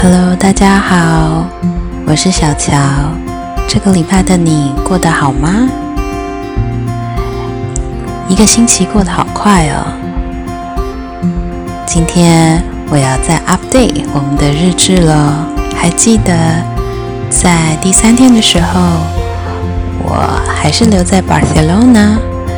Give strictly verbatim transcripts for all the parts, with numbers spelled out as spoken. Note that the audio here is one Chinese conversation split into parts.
Hello， 大家好，我是小乔。这个礼拜的你过得好吗？一个星期过得好快哦。今天我要再 update 我们的日志了。还记得在第三天的时候，我还是留在 Barcelona。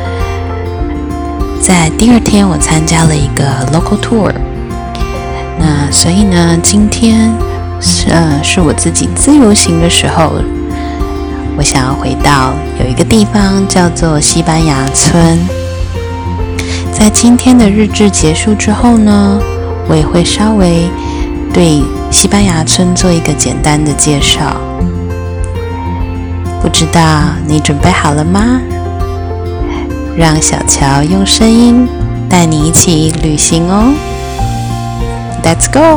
在第二天，我参加了一个 local tour。那所以呢，今天是呃是我自己自由行的时候，我想要回到有一个地方叫做西班牙村。在今天的日志结束之后呢，我也会稍微对西班牙村做一个简单的介绍。不知道你准备好了吗？让小乔用声音带你一起旅行哦。Let's go!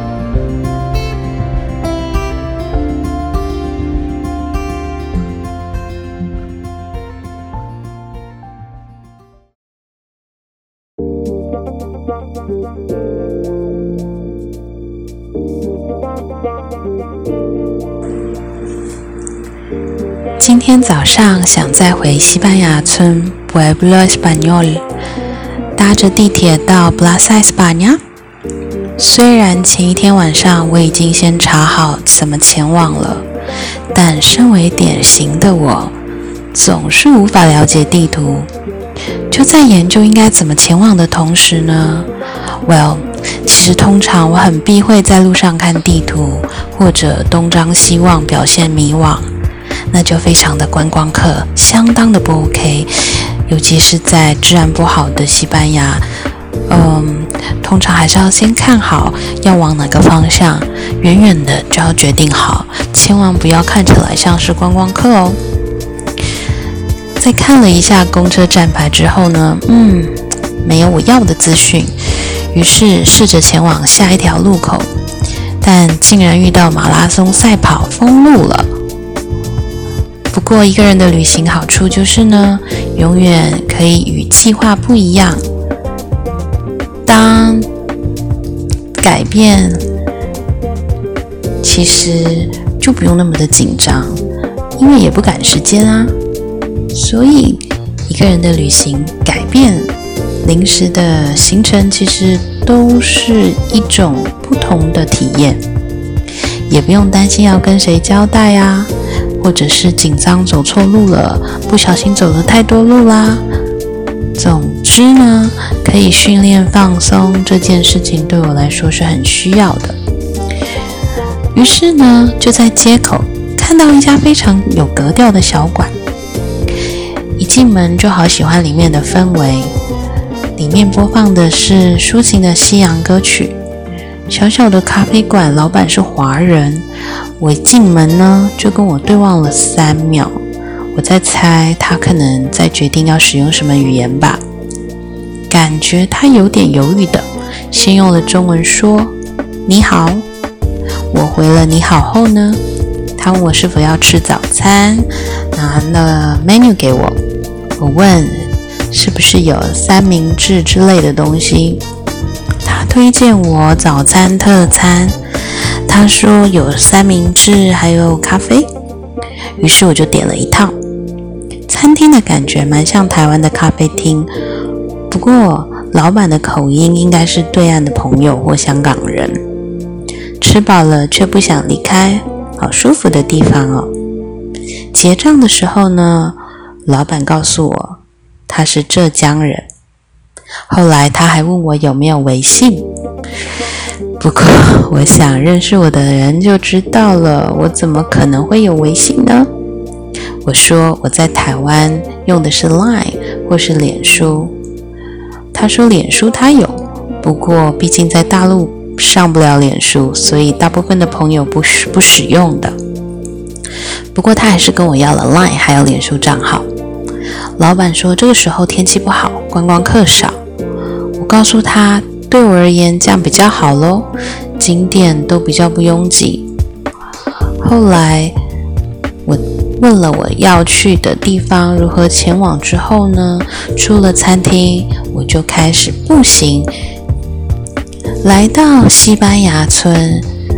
今天早上想再回西班牙村 Pueblo Español， 搭着地铁到 Plaza España。虽然前一天晚上我已经先查好怎么前往了，但身为典型的我，总是无法了解地图。就在研究应该怎么前往的同时呢 ，Well， 其实通常我很避讳在路上看地图，或者东张西望，表现迷惘，那就非常的观光客，相当的不 OK。尤其是在治安不好的西班牙。嗯，通常还是要先看好要往哪个方向，远远的就要决定好，千万不要看起来像是观光客哦。在看了一下公车站牌之后呢，嗯，没有我要的资讯，于是试着前往下一条路口，但竟然遇到马拉松赛跑封路了。不过一个人的旅行好处就是呢，永远可以与计划不一样。当改变，其实就不用那么的紧张，因为也不赶时间啊。所以一个人的旅行改变临时的行程，其实都是一种不同的体验，也不用担心要跟谁交代啊，或者是紧张走错路了，不小心走了太多路啦。总之呢，可以训练放松这件事情对我来说是很需要的。于是呢，就在街口看到一家非常有格调的小馆，一进门就好喜欢里面的氛围。里面播放的是抒情的西洋歌曲。小小的咖啡馆，老板是华人。我一进门呢，就跟我对望了三秒。我在猜他可能在决定要使用什么语言吧，感觉他有点犹豫的，先用了中文说你好。我回了你好后呢，他问我是否要吃早餐，拿了 menu 给我。我问是不是有三明治之类的东西，他推荐我早餐特餐，他说有三明治还有咖啡，于是我就点了一套。餐厅的感觉蛮像台湾的咖啡厅，不过老板的口音应该是对岸的朋友或香港人。吃饱了却不想离开，好舒服的地方哦。结账的时候呢，老板告诉我他是浙江人，后来他还问我有没有微信。不过我想认识我的人就知道了，我怎么可能会有微信呢？我说我在台湾用的是 Line 或是脸书。他说脸书他有，不过毕竟在大陆上不了脸书，所以大部分的朋友不使不使用的。不过他还是跟我要了 Line 还有脸书账号。老板说这个时候天气不好，观光客少。我告诉他对我而言这样比较好咯，景点都比较不拥挤。后来我问了我要去的地方如何前往之后呢，出了餐厅我就开始步行来到西班牙村。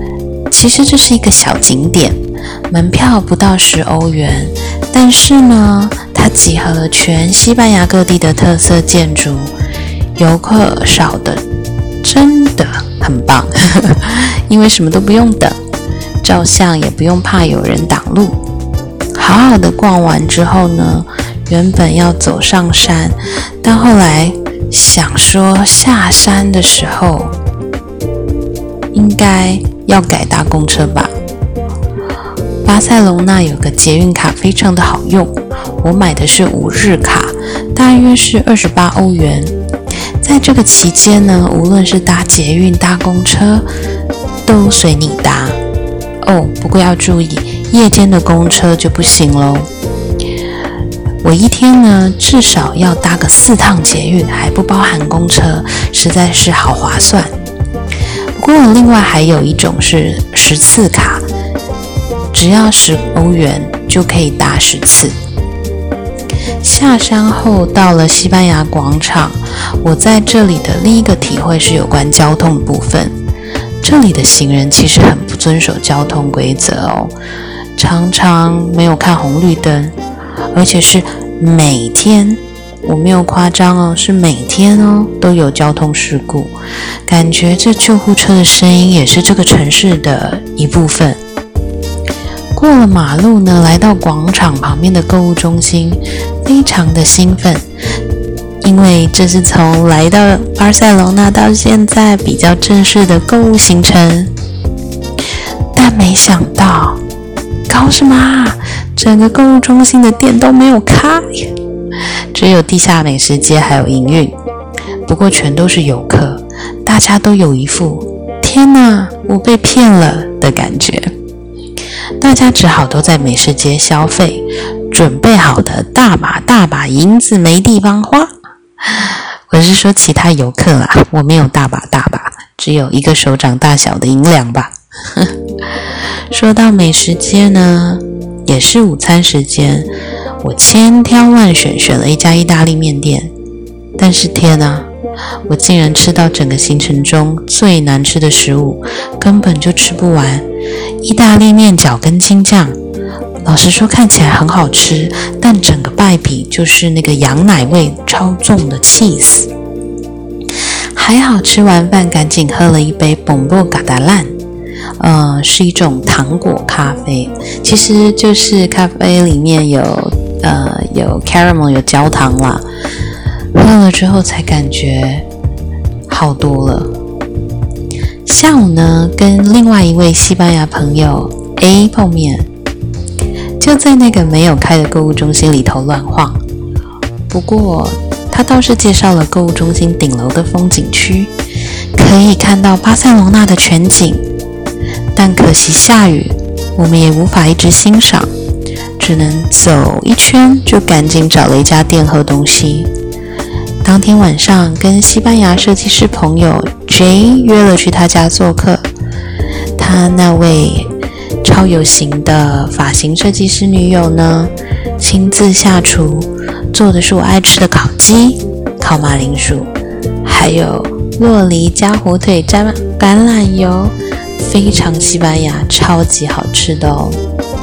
其实这是一个小景点，门票不到十欧元，但是呢，它集合了全西班牙各地的特色建筑，游客少的真的很棒，因为什么都不用等，照相也不用怕有人挡路。好好的逛完之后呢，原本要走上山，但后来想说下山的时候应该要改搭公车吧。巴塞隆纳有个捷运卡非常的好用，我买的是五日卡，大约是二十八欧元。在这个期间呢，无论是搭捷运搭公车都随你搭哦，不过要注意夜间的公车就不行咯。我一天呢至少要搭个四趟捷运，还不包含公车，实在是好划算。不过另外还有一种是十次卡，只要十欧元就可以搭十次。下山后到了西班牙广场，我在这里的另一个体会是有关交通的部分。这里的行人其实很不遵守交通规则哦，常常没有看红绿灯，而且是每天，我没有夸张哦，是每天哦都有交通事故，感觉这救护车的声音也是这个城市的一部分。过了马路呢，来到广场旁边的购物中心，非常的兴奋，因为这是从来到巴塞隆纳到现在比较正式的购物行程。但没想到，搞什么啊？整个购物中心的店都没有开，只有地下美食街还有营运，不过全都是游客，大家都有一副天哪，我被骗了的感觉。大家只好都在美食街消费，准备好的大把大把银子没地方花。我是说其他游客啦，我没有大把大把，只有一个手掌大小的银两吧。说到美食街呢，也是午餐时间，我千挑万选选了一家意大利面店，但是天啊，我竟然吃到整个行程中最难吃的食物，根本就吃不完。意大利面脚跟青酱，老实说看起来很好吃，但整个败笔就是那个羊奶味超重的cheese。还好吃完饭赶紧喝了一杯 Bombo Catalán， 呃，是一种糖果咖啡，其实就是咖啡里面有呃有 caramel 有焦糖啦，喝了之后才感觉好多了。下午呢，跟另外一位西班牙朋友 A 碰面，就在那个没有开的购物中心里头乱晃。不过他倒是介绍了购物中心顶楼的风景区，可以看到巴塞隆纳的全景。但可惜下雨，我们也无法一直欣赏，只能走一圈就赶紧找了一家店喝东西。当天晚上跟西班牙设计师朋友 J 约了去他家做客，他那位超有型的发型设计师女友呢，亲自下厨，做的是我爱吃的烤鸡、烤马铃薯，还有酪梨加火腿加橄榄油，非常西班牙，超级好吃的哦。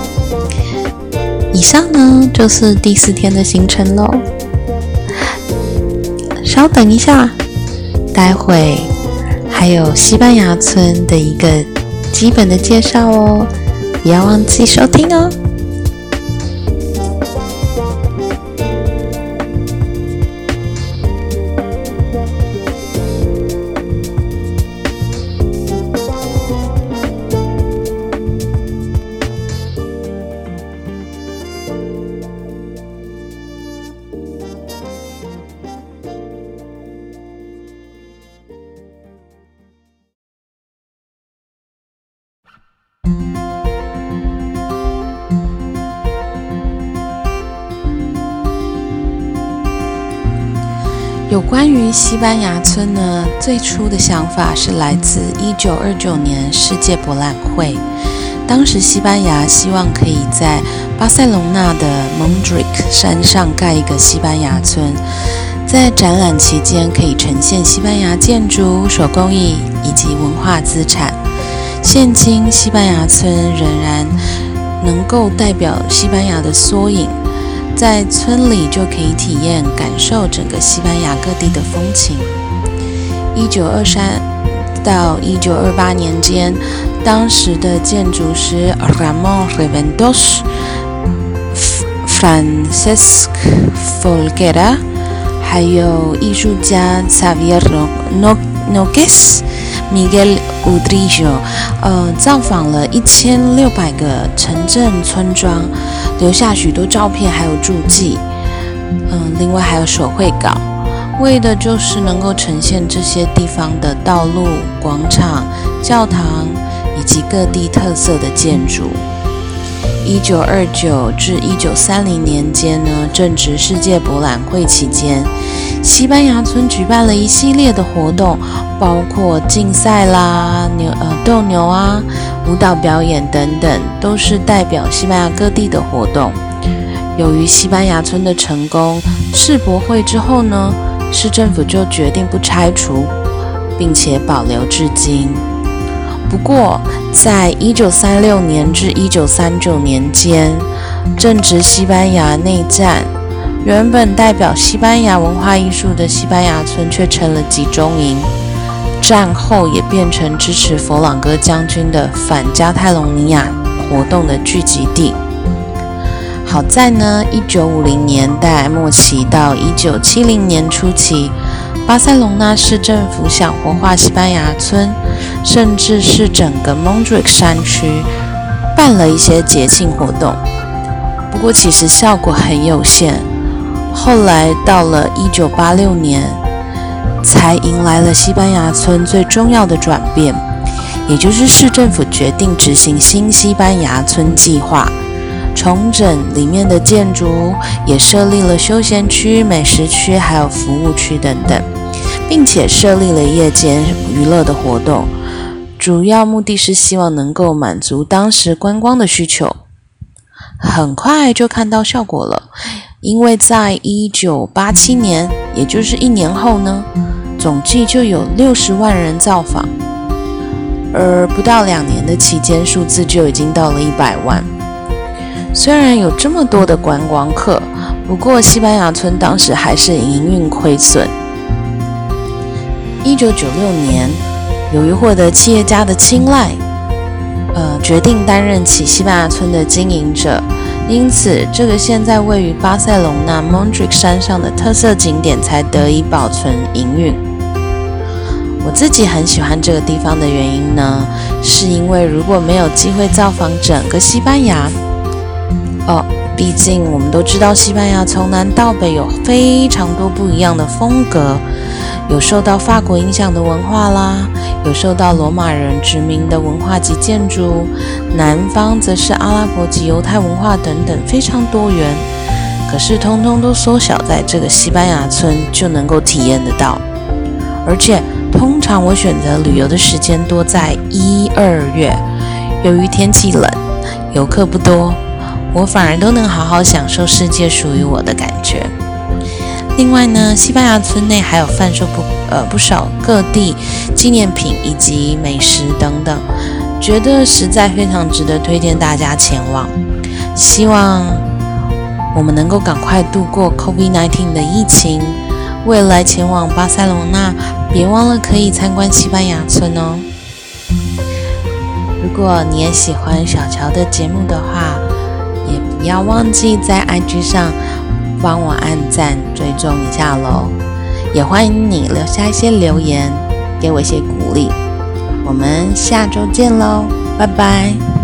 以上呢就是第四天的行程咯。稍等一下，待会还有西班牙村的一个基本的介绍哦，不要忘记收听哦。有关于西班牙村呢，最初的想法是来自一九二九年世界博览会。当时西班牙希望可以在巴塞隆纳的 Montjuic 山上盖一个西班牙村，在展览期间可以呈现西班牙建筑、手工艺以及文化资产。 现今西班牙村仍然能够代表西班牙的缩影，在村里就可以体验感受整个西班牙各地的风情。一九二三到一九二八年间，当时的建筑师 Ramon Raventós、Francesc Folguera， 还有艺术家 Xavier Nogués、Miguel Udrillo， 呃，造访了一千六百个城镇村庄，留下许多照片还有注记。嗯、呃，另外还有手绘稿，为的就是能够呈现这些地方的道路、广场、教堂以及各地特色的建筑。一九二九至一九三零年间呢，正值世界博览会期间，西班牙村举办了一系列的活动，包括竞赛啦、牛呃斗牛啊、舞蹈表演等等，都是代表西班牙各地的活动。由于西班牙村的成功，世博会之后呢，市政府就决定不拆除，并且保留至今。不过，在一九三六年至一九三九年间，正值西班牙内战，原本代表西班牙文化艺术的西班牙村却成了集中营，战后也变成支持佛朗哥将军的反加泰隆尼亚活动的聚集地。好在呢，一九五零年代末期到一九七零年初期，巴塞隆纳市政府想活化西班牙村，甚至是整个 Montjuic 山区办了一些节庆活动，不过其实效果很有限。后来到了一九八六年，才迎来了西班牙村最重要的转变，也就是市政府决定执行新西班牙村计划，重整里面的建筑，也设立了休闲区、美食区还有服务区等等，并且设立了夜间娱乐的活动，主要目的是希望能够满足当时观光的需求。很快就看到效果了，因为在一九八七年，也就是一年后呢，总计就有六十万人造访，而不到两年的期间，数字就已经到了一百万。虽然有这么多的观光客，不过西班牙村当时还是营运亏损。一九九六年，由于获得企业家的青睐，呃，决定担任起西班牙村的经营者，因此这个现在位于巴塞隆纳 Montjuic 山上的特色景点才得以保存营运。我自己很喜欢这个地方的原因呢，是因为如果没有机会造访整个西班牙，哦，毕竟我们都知道西班牙从南到北有非常多不一样的风格，有受到法国影响的文化啦，有受到罗马人殖民的文化及建筑，南方则是阿拉伯及犹太文化等等，非常多元。可是通通都缩小在这个西班牙村就能够体验得到。而且通常我选择旅游的时间多在一、二月，由于天气冷，游客不多，我反而都能好好享受世界属于我的感觉。另外呢，西班牙村内还有贩售不呃不少各地纪念品以及美食等等，觉得实在非常值得推荐大家前往。希望我们能够赶快度过 COVID 十九 的疫情，未来前往巴塞隆纳，别忘了可以参观西班牙村哦。如果你也喜欢小乔的节目的话，也不要忘记在 I G 上帮我按赞追踪一下咯，也欢迎你留下一些留言，给我一些鼓励。我们下周见咯，拜拜。